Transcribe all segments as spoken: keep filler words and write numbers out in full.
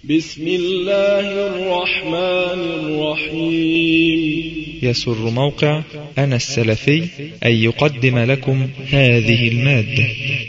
بسم الله الرحمن الرحيم. يسر موقع أنا السلفي أن يقدم لكم هذه المادة.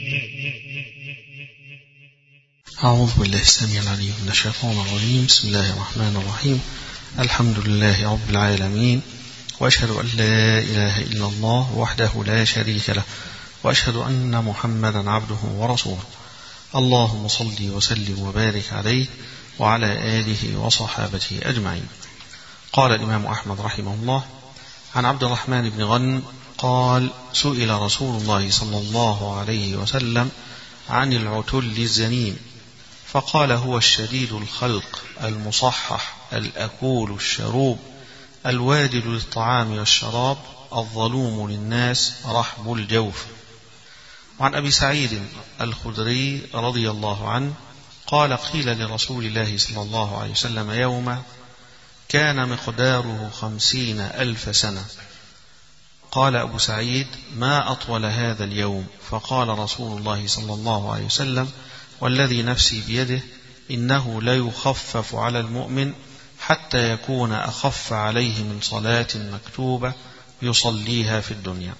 أعوذ بالله السميع العليم من الشيطان الرجيم. بسم الله الرحمن الرحيم. الحمد لله رب العالمين، وأشهد أن لا إله إلا الله وحده لا شريك له، وأشهد أن محمدا عبده ورسوله. اللهم صل وسلم وبارك عليه وعلى آله وصحابته أجمعين. قال الإمام أحمد رحمه الله عن عبد الرحمن بن غنم قال: سئل رسول الله صلى الله عليه وسلم عن العتل الزنيم، فقال: هو الشديد الخلق المصحح الأكول الشروب الوادل للطعام والشراب الظلوم للناس رحب الجوف. وعن أبي سعيد الخدري رضي الله عنه قال: قيل لرسول الله صلى الله عليه وسلم يوما كان مقداره خمسين ألف سنة، قال أبو سعيد: ما أطول هذا اليوم؟ فقال رسول الله صلى الله عليه وسلم: والذي نفسي بيده إنه ليخفف على المؤمن حتى يكون أخف عليه من صلاة مكتوبة يصليها في الدنيا.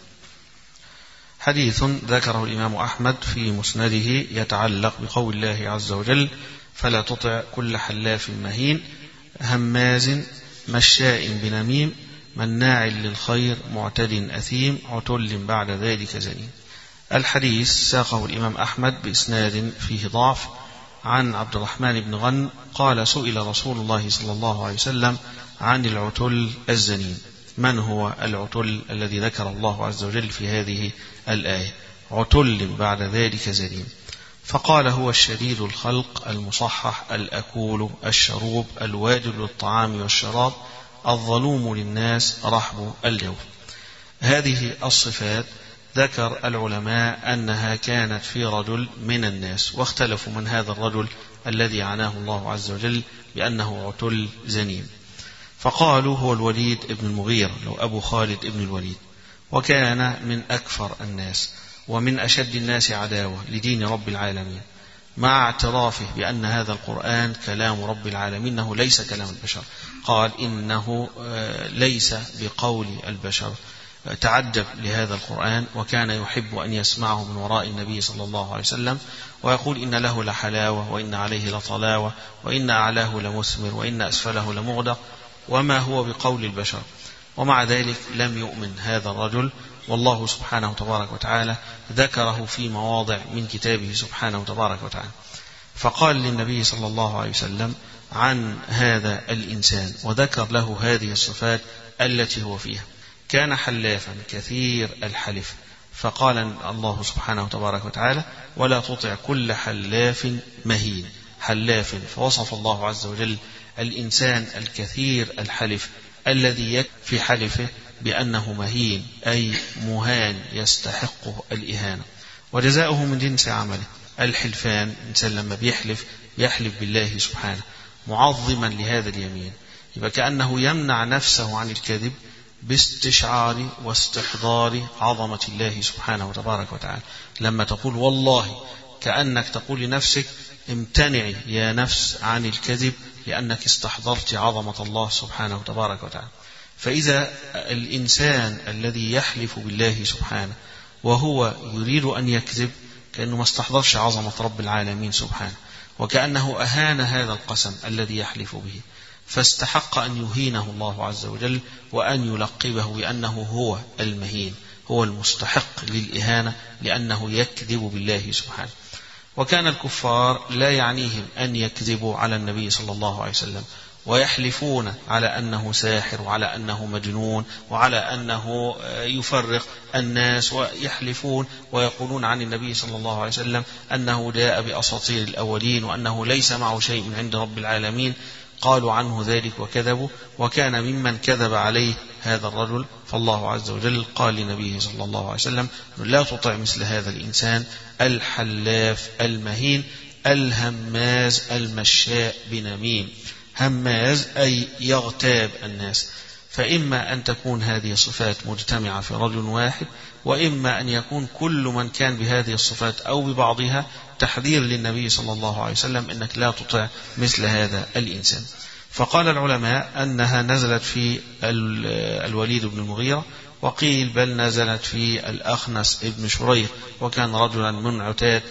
حديث ذكره الإمام أحمد في مسنده يتعلق بقول الله عز وجل: فلا تطع كل حلاف مهين هماز مشاء بنميم مناع للخير معتد أثيم عتل بعد ذلك زنيم. الحديث ساقه الإمام أحمد بإسناد فيه ضعف عن عبد الرحمن بن غنم قال: سئل رسول الله صلى الله عليه وسلم عن العتل الزنيم. من هو العتل الذي ذكر الله عز وجل في هذه الآية؟ عتل بعد ذلك زنيم. فقال: هو الشديد الخلق المصحح الأكول الشروب الواجل للطعام والشراب الظلوم للناس رحب الجوف. هذه الصفات ذكر العلماء أنها كانت في رجل من الناس، واختلفوا من هذا الرجل الذي عناه الله عز وجل بأنه عتل زنيم. فقالوا: هو الوليد ابن المغيرة، لو أبو خالد ابن الوليد، وكان من أكفر الناس ومن أشد الناس عداوة لدين رب العالمين، مع اعترافه بأن هذا القرآن كلام رب العالمين، إنه ليس كلام البشر. قال إنه ليس بقول البشر. تعجب لهذا القرآن، وكان يحب أن يسمعه من وراء النبي صلى الله عليه وسلم، ويقول: إن له لحلاوة وإن عليه لطلاوة وإن أعلاه لمثمر وإن أسفله لمغدق وما هو بقول البشر. ومع ذلك لم يؤمن هذا الرجل، والله سبحانه تبارك وتعالى ذكره في مواضع من كتابه سبحانه تبارك وتعالى. فقال للنبي صلى الله عليه وسلم عن هذا الإنسان وذكر له هذه الصفات التي هو فيها: كان حلافا كثير الحلف، فقال الله سبحانه تبارك وتعالى: ولا تطع كل حلاف مهين. حلاف، فوصف الله عز وجل الإنسان الكثير الحلف الذي يكفي في حلفه بأنه مهين، أي مهان يستحقه الإهانة، وجزاؤه من جنس عمله. الحلفان، الإنسان لما بيحلف يحلف بالله سبحانه معظما لهذا اليمين، يبقى كأنه يمنع نفسه عن الكذب باستشعار واستحضار عظمة الله سبحانه وتبارك وتعالى. لما تقول والله، كأنك تقول لنفسك: امتنعي يا نفس عن الكذب، لأنك استحضرت عظمة الله سبحانه وتبارك وتعالى. فإذا الإنسان الذي يحلف بالله سبحانه وهو يريد أن يكذب، كأنه ما استحضرش عظمة رب العالمين سبحانه، وكأنه أهان هذا القسم الذي يحلف به، فاستحق أن يهينه الله عز وجل وأن يلقبه بأنه هو المهين، هو المستحق للإهانة، لأنه يكذب بالله سبحانه. وكان الكفار لا يعنيهم أن يكذبوا على النبي صلى الله عليه وسلم، ويحلفون على أنه ساحر وعلى أنه مجنون وعلى أنه يفرق الناس، ويحلفون ويقولون عن النبي صلى الله عليه وسلم أنه جاء بأساطير الأولين وأنه ليس معه شيء من عند رب العالمين. قالوا عنه ذلك وكذبوا، وكان ممن كذب عليه هذا الرجل. فالله عز وجل قال لنبيه صلى الله عليه وسلم: لا تطع مثل هذا الإنسان الحلاف المهين الهماز المشاء بنميم. هماز أي يغتاب الناس. فإما أن تكون هذه الصفات مجتمعة في رجل واحد، وإما أن يكون كل من كان بهذه الصفات أو ببعضها تحذير للنبي صلى الله عليه وسلم أنك لا تطع مثل هذا الإنسان. فقال العلماء أنها نزلت في الوليد بن المغيرة، وقيل بل نزلت في الأخنس ابن شريح وكان رجلا من عتاد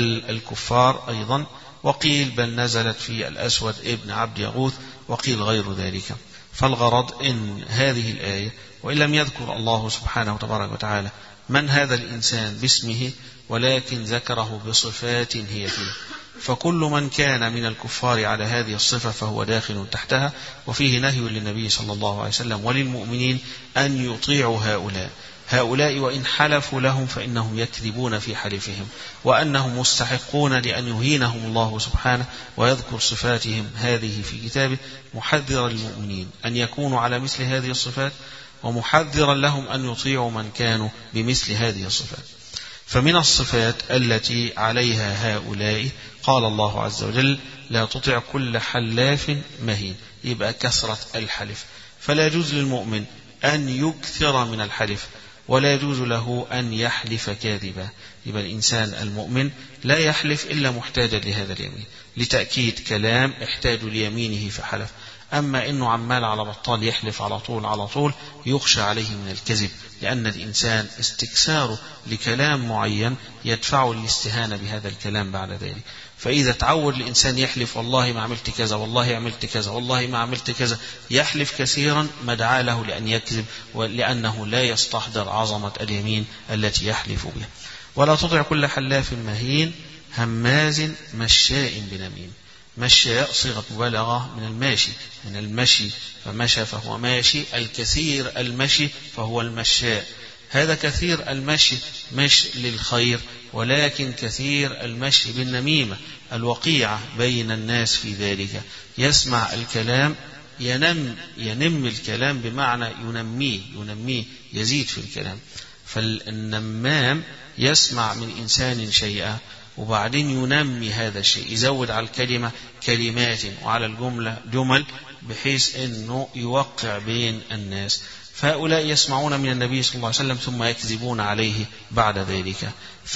الكفار أيضا، وقيل بل نزلت في الأسود ابن عبد يغوث، وقيل غير ذلك. فالغرض إن هذه الآية وإن لم يذكر الله سبحانه وتبارك وتعالى من هذا الإنسان باسمه، ولكن ذكره بصفات هي فيه، فكل من كان من الكفار على هذه الصفة فهو داخل تحتها. وفيه نهي للنبي صلى الله عليه وسلم وللمؤمنين أن يطيعوا هؤلاء هؤلاء وإن حلفوا لهم فإنهم يكذبون في حلفهم، وأنهم مستحقون لأن يهينهم الله سبحانه ويذكر صفاتهم هذه في كتابه، محذرا للمؤمنين أن يكونوا على مثل هذه الصفات، ومحذرا لهم أن يطيعوا من كانوا بمثل هذه الصفات. فمن الصفات التي عليها هؤلاء قال الله عز وجل: لا تطع كل حلاف مهين، يبقى كثرة الحلف، فلا يجوز للمؤمن أن يكثر من الحلف، ولا يجوز له أن يحلف كاذبا. يبقى الإنسان المؤمن لا يحلف إلا محتاجا لهذا اليمين، لتأكيد كلام احتاج ليمينه فحلف. أما إنه عمال على بطال يحلف على طول على طول يخشى عليه من الكذب، لأن الإنسان استكثاره لكلام معين يدفعه للاستهانة بهذا الكلام بعد ذلك. فإذا تعود الإنسان يحلف والله ما عملت كذا، والله عملت كذا، والله ما عملت كذا، يحلف كثيرا، مدعى له لأن يكذب، ولأنه لا يستحضر عظمة اليمين التي يحلف بها. ولا تطع كل حلاف مهين هماز مشاء بنميم. مشاء صيغة مبالغة من الماشي، من المشي، فمشى فهو ماشي، الكثير المشي فهو المشاء. هذا كثير المشي مش للخير، ولكن كثير المشي بالنميمة، الوقيعة بين الناس في ذلك. يسمع الكلام ينم ينم الكلام بمعنى ينميه ينميه يزيد في الكلام. فالنمام يسمع من إنسان شيئا وبعدين ينمي هذا الشيء، يزود على الكلمة كلمات وعلى الجملة جمل، بحيث أنه يوقع بين الناس. فهؤلاء يسمعون من النبي صلى الله عليه وسلم ثم يكذبون عليه بعد ذلك.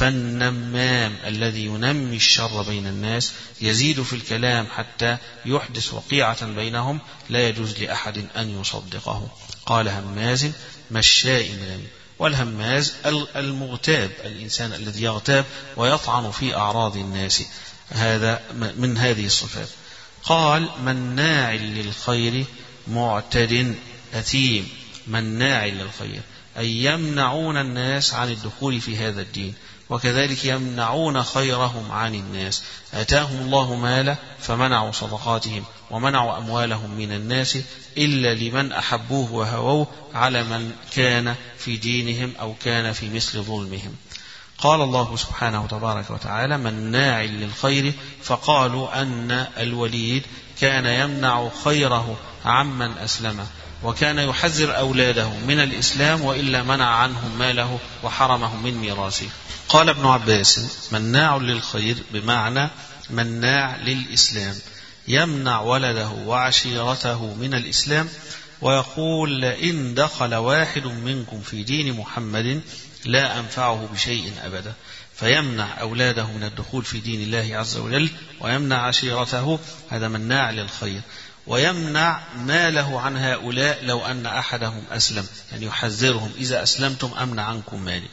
فالنمام الذي ينمي الشر بين الناس يزيد في الكلام حتى يحدث وقيعة بينهم لا يجوز لأحد أن يصدقه. قال هماز مشاء بنميم. والهماز المغتاب، الإنسان الذي يغتاب ويطعن في أعراض الناس، هذا من هذه الصفات. قال مناع للخير معتد أثيم. مناع للخير أي يمنعون الناس عن الدخول في هذا الدين، وكذلك يمنعون خيرهم عن الناس. آتاهم الله مالا فمنعوا صدقاتهم ومنعوا أموالهم من الناس إلا لمن أحبوه وهووه على من كان في دينهم أو كان في مثل ظلمهم. قال الله سبحانه تبارك وتعالى مناع للخير، فقالوا أن الوليد كان يمنع خيره عمن أسلمه، وكان يحذر أولاده من الإسلام وإلا منع عنهم ماله وحرمهم من ميراثه. قال ابن عباس مناع للخير بمعنى مناع للإسلام، يمنع ولده وعشيرته من الإسلام، ويقول لئن دخل واحد منكم في دين محمد لا أنفعه بشيء أبدا. فيمنع أولاده من الدخول في دين الله عز وجل، ويمنع عشيرته، هذا مناع للخير. ويمنع ماله عن هؤلاء لو أن أحدهم أسلم، يعني يحذرهم إذا أسلمتم أمنع عنكم مالي.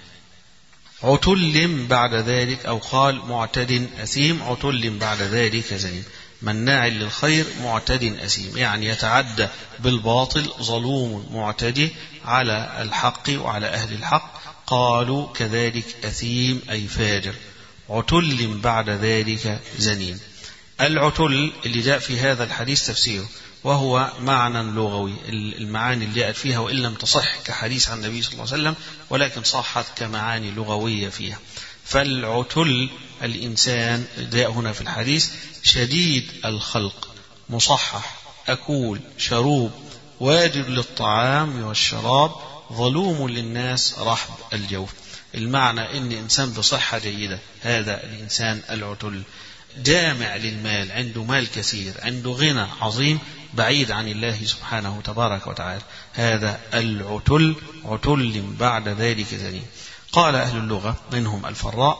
عتل بعد ذلك، أو قال معتد أثيم، عتل بعد ذلك زنيم. مناع للخير معتد أثيم، يعني يتعدى بالباطل، ظلوم معتدي على الحق وعلى أهل الحق. قالوا كذلك أثيم أي فاجر. عتل بعد ذلك زنيم. العتل اللي جاء في هذا الحديث تفسيره، وهو معنى لغوي، المعاني اللي جاءت فيها وإن لم تصح كحديث عن النبي صلى الله عليه وسلم، ولكن صحت كمعاني لغوية فيها. فالعتل الإنسان جاء هنا في الحديث شديد الخلق، مصحح، أكول، شروب، واجب للطعام والشراب، ظلوم للناس، رحب الجوف. المعنى إن إنسان بصحة جيدة، هذا الإنسان العتل. جامع للمال، عنده مال كثير، عنده غنى عظيم، بعيد عن الله سبحانه تبارك وتعالى، هذا العتل. عتل بعد ذلك زنيم. قال أهل اللغة منهم الفراء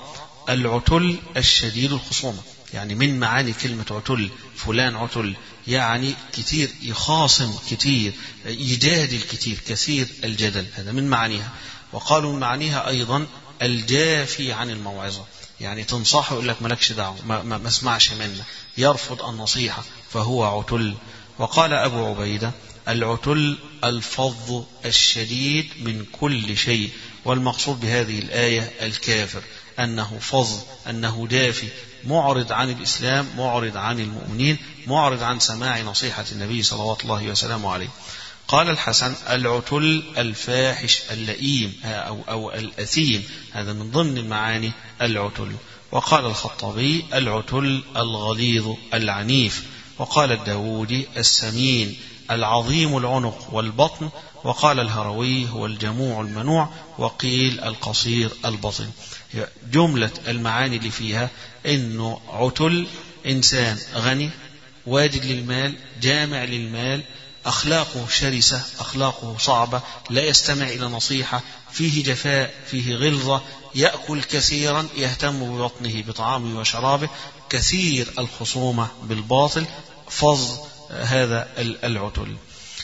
العتل الشديد الخصومة، يعني من معاني كلمة عتل فلان عتل يعني كتير يخاصم كتير يجادل كتير كثير الجدل، هذا من معانيها. وقالوا من معانيها أيضا الجافي عن الموعظة، يعني تنصحه يقول لك مالكش دعوة ما, ما, ما اسمعش منه، يرفض النصيحة فهو عتل. وقال أبو عبيدة العتل الفظ الشديد من كل شيء، والمقصود بهذه الآية الكافر، أنه فظ أنه جافي معرض عن الإسلام معرض عن المؤمنين معرض عن سماع نصيحة النبي صلوات الله وسلامه عليه. قال الحسن العتل الفاحش اللئيم أو, أو الأثيم، هذا من ضمن المعاني العتل. وقال الخطابي العتل الغليظ العنيف. وقال الداودي السمين العظيم العنق والبطن. وقال الهروي هو الجموع المنوع. وقيل القصير البطن. جملة المعاني اللي فيها إنه عتل إنسان غني واجد للمال جامع للمال، أخلاقه شرسة أخلاقه صعبة، لا يستمع إلى نصيحة، فيه جفاء فيه غلظة، يأكل كثيرا يهتم ببطنه بطعامه وشرابه، كثير الخصومة بالباطل، فظ هذا العتل.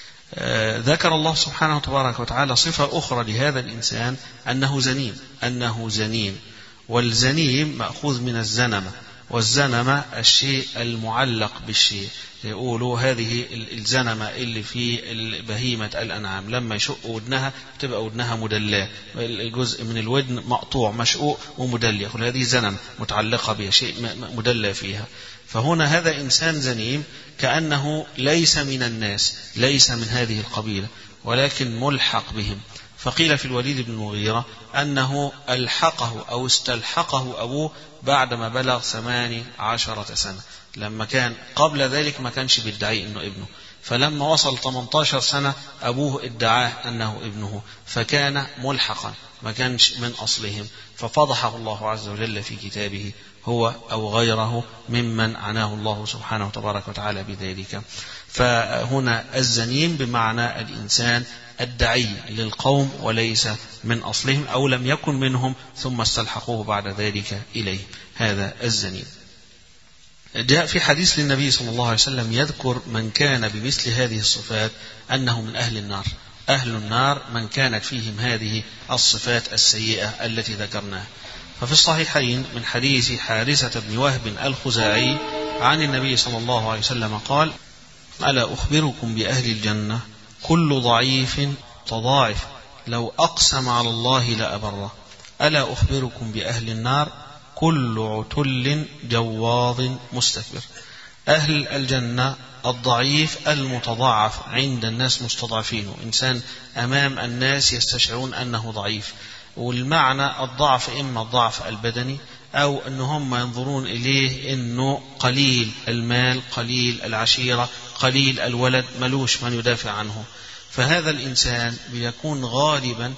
ذكر الله سبحانه وتبارك وتعالى صفة أخرى لهذا الإنسان أنه زنيم أنه زنيم والزنيم مأخوذ من الزنمة، والزنمة الشيء المعلق بالشيء، يقولوا هذه الزنمة اللي في بهيمة الأنعام لما يشق ودنها تبقى ودنها مدلاه، الجزء من الودن مقطوع مشقوق ومدلي، يقول هذه زنمة متعلقة بها شيء مدلى فيها. فهنا هذا إنسان زنيم كأنه ليس من الناس ليس من هذه القبيلة ولكن ملحق بهم. فقيل في الوليد بن المغيرة أنه ألحقه أو استلحقه أبوه بعدما بلغ ثماني عشرة سنة، لما كان قبل ذلك ما كانش بيدعي أنه ابنه، فلما وصل ثمانية عشر سنة أبوه ادعاه أنه ابنه فكان ملحقا ما كانش من أصلهم، ففضحه الله عز وجل في كتابه هو أو غيره ممن عناه الله سبحانه وتبارك وتعالى بذلك. فهنا الزنيم بمعنى الإنسان الدعي للقوم وليس من أصلهم أو لم يكن منهم ثم استلحقوه بعد ذلك إليه، هذا الزنيم. جاء في حديث للنبي صلى الله عليه وسلم يذكر من كان بمثل هذه الصفات أنه من أهل النار. أهل النار من كانت فيهم هذه الصفات السيئة التي ذكرناها. ففي الصحيحين من حديث حارثة بن وهب الخزاعي عن النبي صلى الله عليه وسلم قال ألا أخبركم بأهل الجنة كل ضعيف تضاعف لو أقسم على الله لأبره. ألا أخبركم بأهل النار كل عتل جواظ مستكبر. أهل الجنة الضعيف المتضاعف عند الناس مستضعفين، إنسان أمام الناس يستشعرون أنه ضعيف، والمعنى الضعف إما الضعف البدني أو أنهم ينظرون إليه أنه قليل المال قليل العشيرة قليل الولد ملوش من يدافع عنه. فهذا الإنسان بيكون غالبا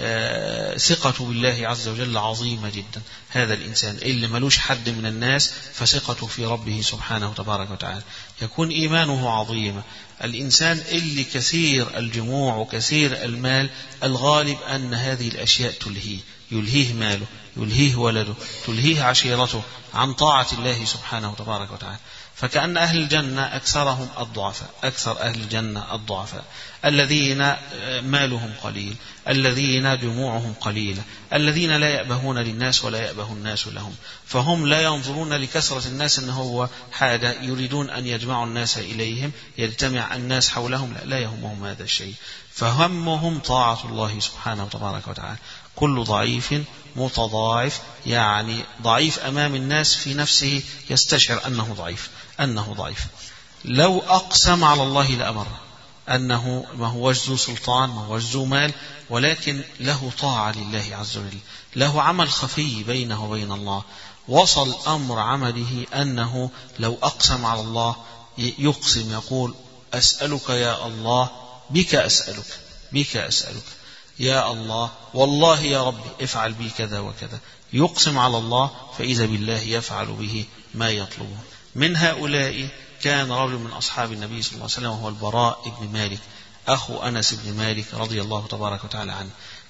ثقته بالله عز وجل عظيمة جدا. هذا الإنسان اللي ملوش حد من الناس فثقته في ربه سبحانه تبارك وتعالى يكون إيمانه عظيمة. الإنسان اللي كثير الجموع وكثير المال الغالب أن هذه الأشياء تلهيه، يلهيه ماله يلهيه ولده تلهيه عشيرته عن طاعة الله سبحانه تبارك وتعالى. فكأن أهل الجنة أكثرهم الضعفاء، أكثر أهل الجنة الضعفاء الذين مالهم قليل، الذين جموعهم قليلة، الذين لا يأبهون للناس ولا يأبه الناس لهم، فهم لا ينظرون لكثرة الناس أنه هو حاجة يريدون أن يجمعوا الناس إليهم يجتمع الناس حولهم، لا, لا يهمهم هذا الشيء، فهمهم طاعة الله سبحانه وتبارك وتعالى. كل ضعيف متضاعف يعني ضعيف أمام الناس في نفسه يستشعر أنه ضعيف أنه ضعيف لو أقسم على الله لأمره، أنه ما هو ذو سلطان ما هو ذو مال ولكن له طاعة لله عز وجل، له عمل خفي بينه وبين الله، وصل أمر عمله أنه لو أقسم على الله يقسم يقول أسألك يا الله بك أسألك بك أسألك يا الله والله يا رب افعل بي كذا وكذا، يقسم على الله فإذا بالله يفعل به ما يطلبه. من هؤلاء كان رجل من أصحاب النبي صلى الله عليه وسلم وهو البراء بن مالك أخو أنس بن مالك رضي الله تبارك وتعالى عنه.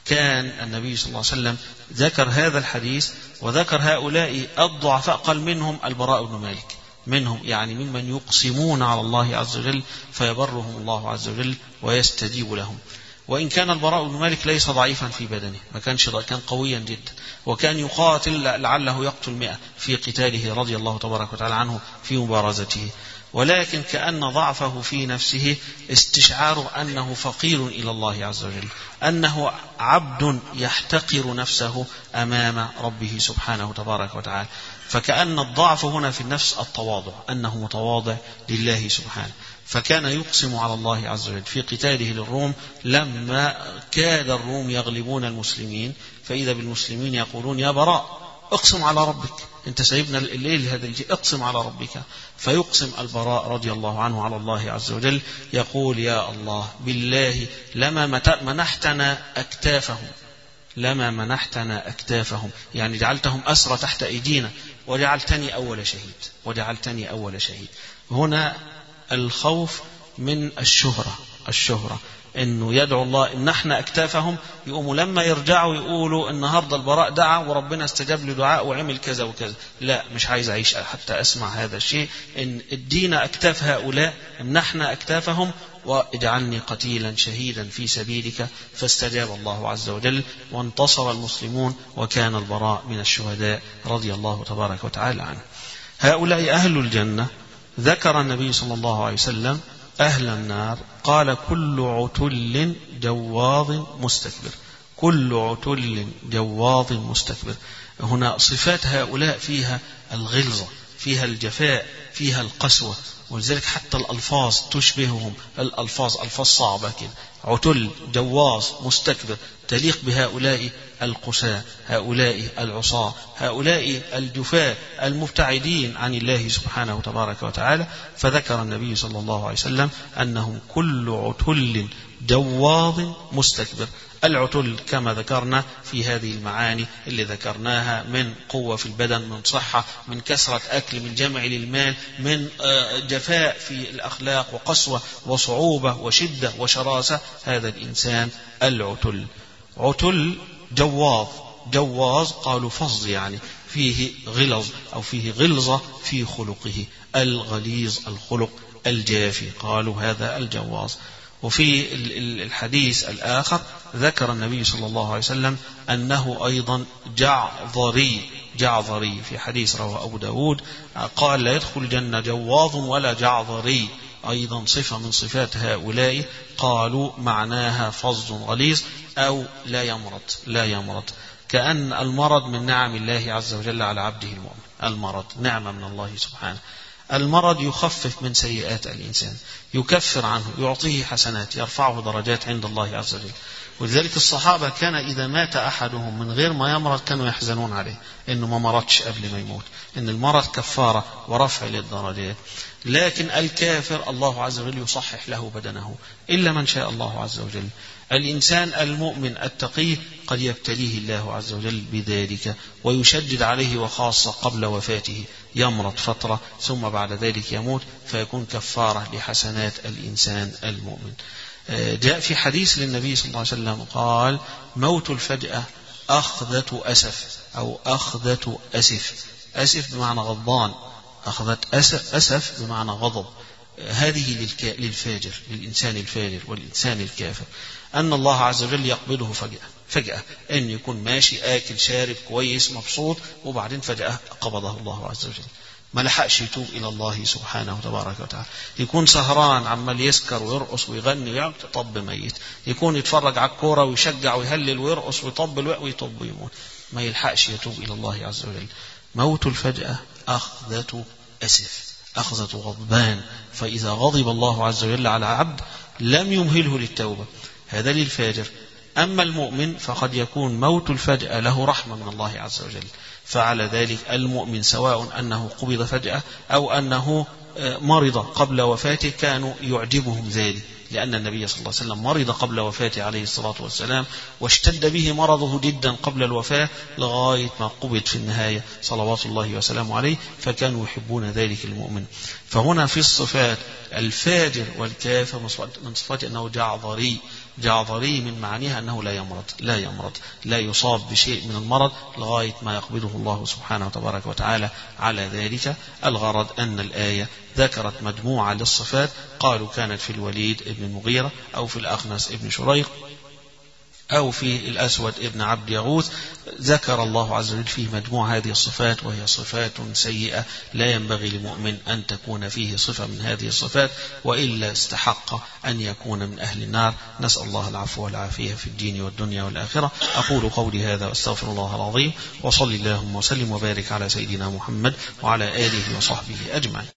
كان النبي صلى الله عليه وسلم ذكر هذا الحديث وذكر هؤلاء الضعفاء، قال منهم البراء بن مالك، منهم يعني ممن يقسمون على الله عز وجل فيبرهم الله عز وجل ويستجيب لهم. وإن كان البراء بن مالك ليس ضعيفا في بدنه، ما كانش كان قويا جدا، وكان يقاتل لعله يقتل مئة في قتاله رضي الله تبارك وتعالى عنه في مبارزته، ولكن كأن ضعفه في نفسه استشعار أنه فقير إلى الله عز وجل، أنه عبد يحتقر نفسه أمام ربه سبحانه تبارك وتعالى. فكأن الضعف هنا في النفس التواضع، أنه متواضع لله سبحانه. فكان يقسم على الله عز وجل في قتاله للروم لما كاد الروم يغلبون المسلمين، فإذا بالمسلمين يقولون يا براء اقسم على ربك، انت سيبنا الليل هذا الجيل، اقسم على ربك. فيقسم البراء رضي الله عنه على الله عز وجل، يقول يا الله بالله لما منحتنا أكتافهم، لما منحتنا أكتافهم، يعني جعلتهم أسرى تحت أيدينا وجعلتني أول شهيد، وجعلتني أول شهيد. هنا الخوف من الشهرة، الشهرة انه يدعو الله امنحنا اكتافهم، يقوموا لما يرجعوا يقولوا النهارده البراء دعا وربنا استجاب لدعاء وعمل كذا وكذا. لا، مش عايز اعيش حتى اسمع هذا الشيء. ان ادينا اكتاف هؤلاء، امنحنا اكتافهم واجعلني قتيلا شهيدا في سبيلك. فاستجاب الله عز وجل وانتصر المسلمون، وكان البراء من الشهداء رضي الله تبارك وتعالى عنه. هؤلاء اهل الجنة. ذكر النبي صلى الله عليه وسلم أهل النار، قال كل عتل جواظ مستكبر، كل عتل جواظ مستكبر. هنا صفات هؤلاء فيها الغلظة، فيها الجفاء، فيها القسوة، ولذلك حتى الألفاظ تشبههم، الألفاظ ألفاظ صعبة كده، عتل جواظ مستكبر، تليق بهؤلاء القساة، هؤلاء العصاة، هؤلاء الجفاة المبتعدين عن الله سبحانه وتبارك وتعالى. فذكر النبي صلى الله عليه وسلم أنهم كل عتل جواظ مستكبر. العتل كما ذكرنا في هذه المعاني اللي ذكرناها، من قوة في البدن، من صحة، من كثرة أكل، من جمع للمال، من جفاء في الأخلاق وقسوة وصعوبة وشدة وشراسة، هذا الإنسان العتل. عتل جواظ، جواظ قالوا فظ، يعني فيه غلظ أو فيه غلظة في خلقه، الغليظ الخلق الجافي، قالوا هذا الجواظ. وفي الحديث الآخر ذكر النبي صلى الله عليه وسلم أنه أيضا جعظري، جعظري في حديث رواه أبو داود، قال لا يدخل الجنة جواظ ولا جعظري، أيضا صفة من صفات هؤلاء. قالوا معناها فظ غليظ أو لا يمرض، لا يمرض، كأن المرض من نعم الله عز وجل على عبده المؤمن. المرض نعمة من الله سبحانه. المرض يخفف من سيئات الإنسان، يكفر عنه، يعطيه حسنات، يرفعه درجات عند الله عز وجل. ولذلك الصحابة كان إذا مات أحدهم من غير ما يمرض كانوا يحزنون عليه إنه ما مرضش قبل ما يموت، إن المرض كفارة ورفع للدرجات. لكن الكافر الله عز وجل يصحح له بدنه إلا من شاء الله عز وجل. الإنسان المؤمن التقي قد يبتليه الله عز وجل بذلك ويشدد عليه، وخاصة قبل وفاته يمرض فترة ثم بعد ذلك يموت، فيكون كفارة لحسنات الإنسان المؤمن. جاء في حديث للنبي صلى الله عليه وسلم قال موت الفجأة أخذة أسف أو أخذة أسف. أسف بمعنى غضبان، أخذة أسف بمعنى غضب. هذه للفاجر، للإنسان الفاجر والإنسان الكافر، أن الله عز وجل يقبضه فجأة، فجأة أن يكون ماشي آكل شارب كويس مبسوط، وبعدين فجأة قبضه الله عز وجل، ما لحقش يتوب إلى الله سبحانه وتبارك وتعالى. يكون سهران عمال يسكر ويرقص ويغني ويعمل طب ميت، يكون يتفرج على الكورة ويشجع ويهلل ويرقص ويطبل ويطب ويموت، ما يلحقش يتوب إلى الله عز وجل. موت الفجأة أخذة أسف، أخذة غضبان. فإذا غضب الله عز وجل على عبد لم يمهله للتوبة، هذا للفاجر. أما المؤمن فقد يكون موت الفجأة له رحمة من الله عز وجل. فعلى ذلك المؤمن سواء أنه قبض فجأة أو أنه مرض قبل وفاته كانوا يعجبهم ذلك، لأن النبي صلى الله عليه وسلم مرض قبل وفاته عليه الصلاة والسلام، واشتد به مرضه جدا قبل الوفاة لغاية ما قبض في النهاية صلوات الله وسلامه عليه، فكانوا يحبون ذلك المؤمن. فهنا في الصفات الفاجر والكافر من صفات أنه جعظري، جعظري من معانيها أنه لا يمرض لا يمرض لا يصاب بشيء من المرض لغاية ما يقبضه الله سبحانه وتبارك وتعالى على ذلك. الغرض أن الآية ذكرت مجموعة للصفات، قالوا كانت في الوليد ابن المغيرة أو في الأخنس ابن شريق أو في الأسود ابن عبد يغوث، ذكر الله عز وجل فيه مجموعة هذه الصفات، وهي صفات سيئة لا ينبغي لمؤمن أن تكون فيه صفة من هذه الصفات، وإلا استحق أن يكون من أهل النار. نسأل الله العفو والعافية في الدين والدنيا والآخرة. أقول قولي هذا واستغفر الله العظيم، وصلي اللهم وسلم وبارك على سيدنا محمد وعلى آله وصحبه أجمعين.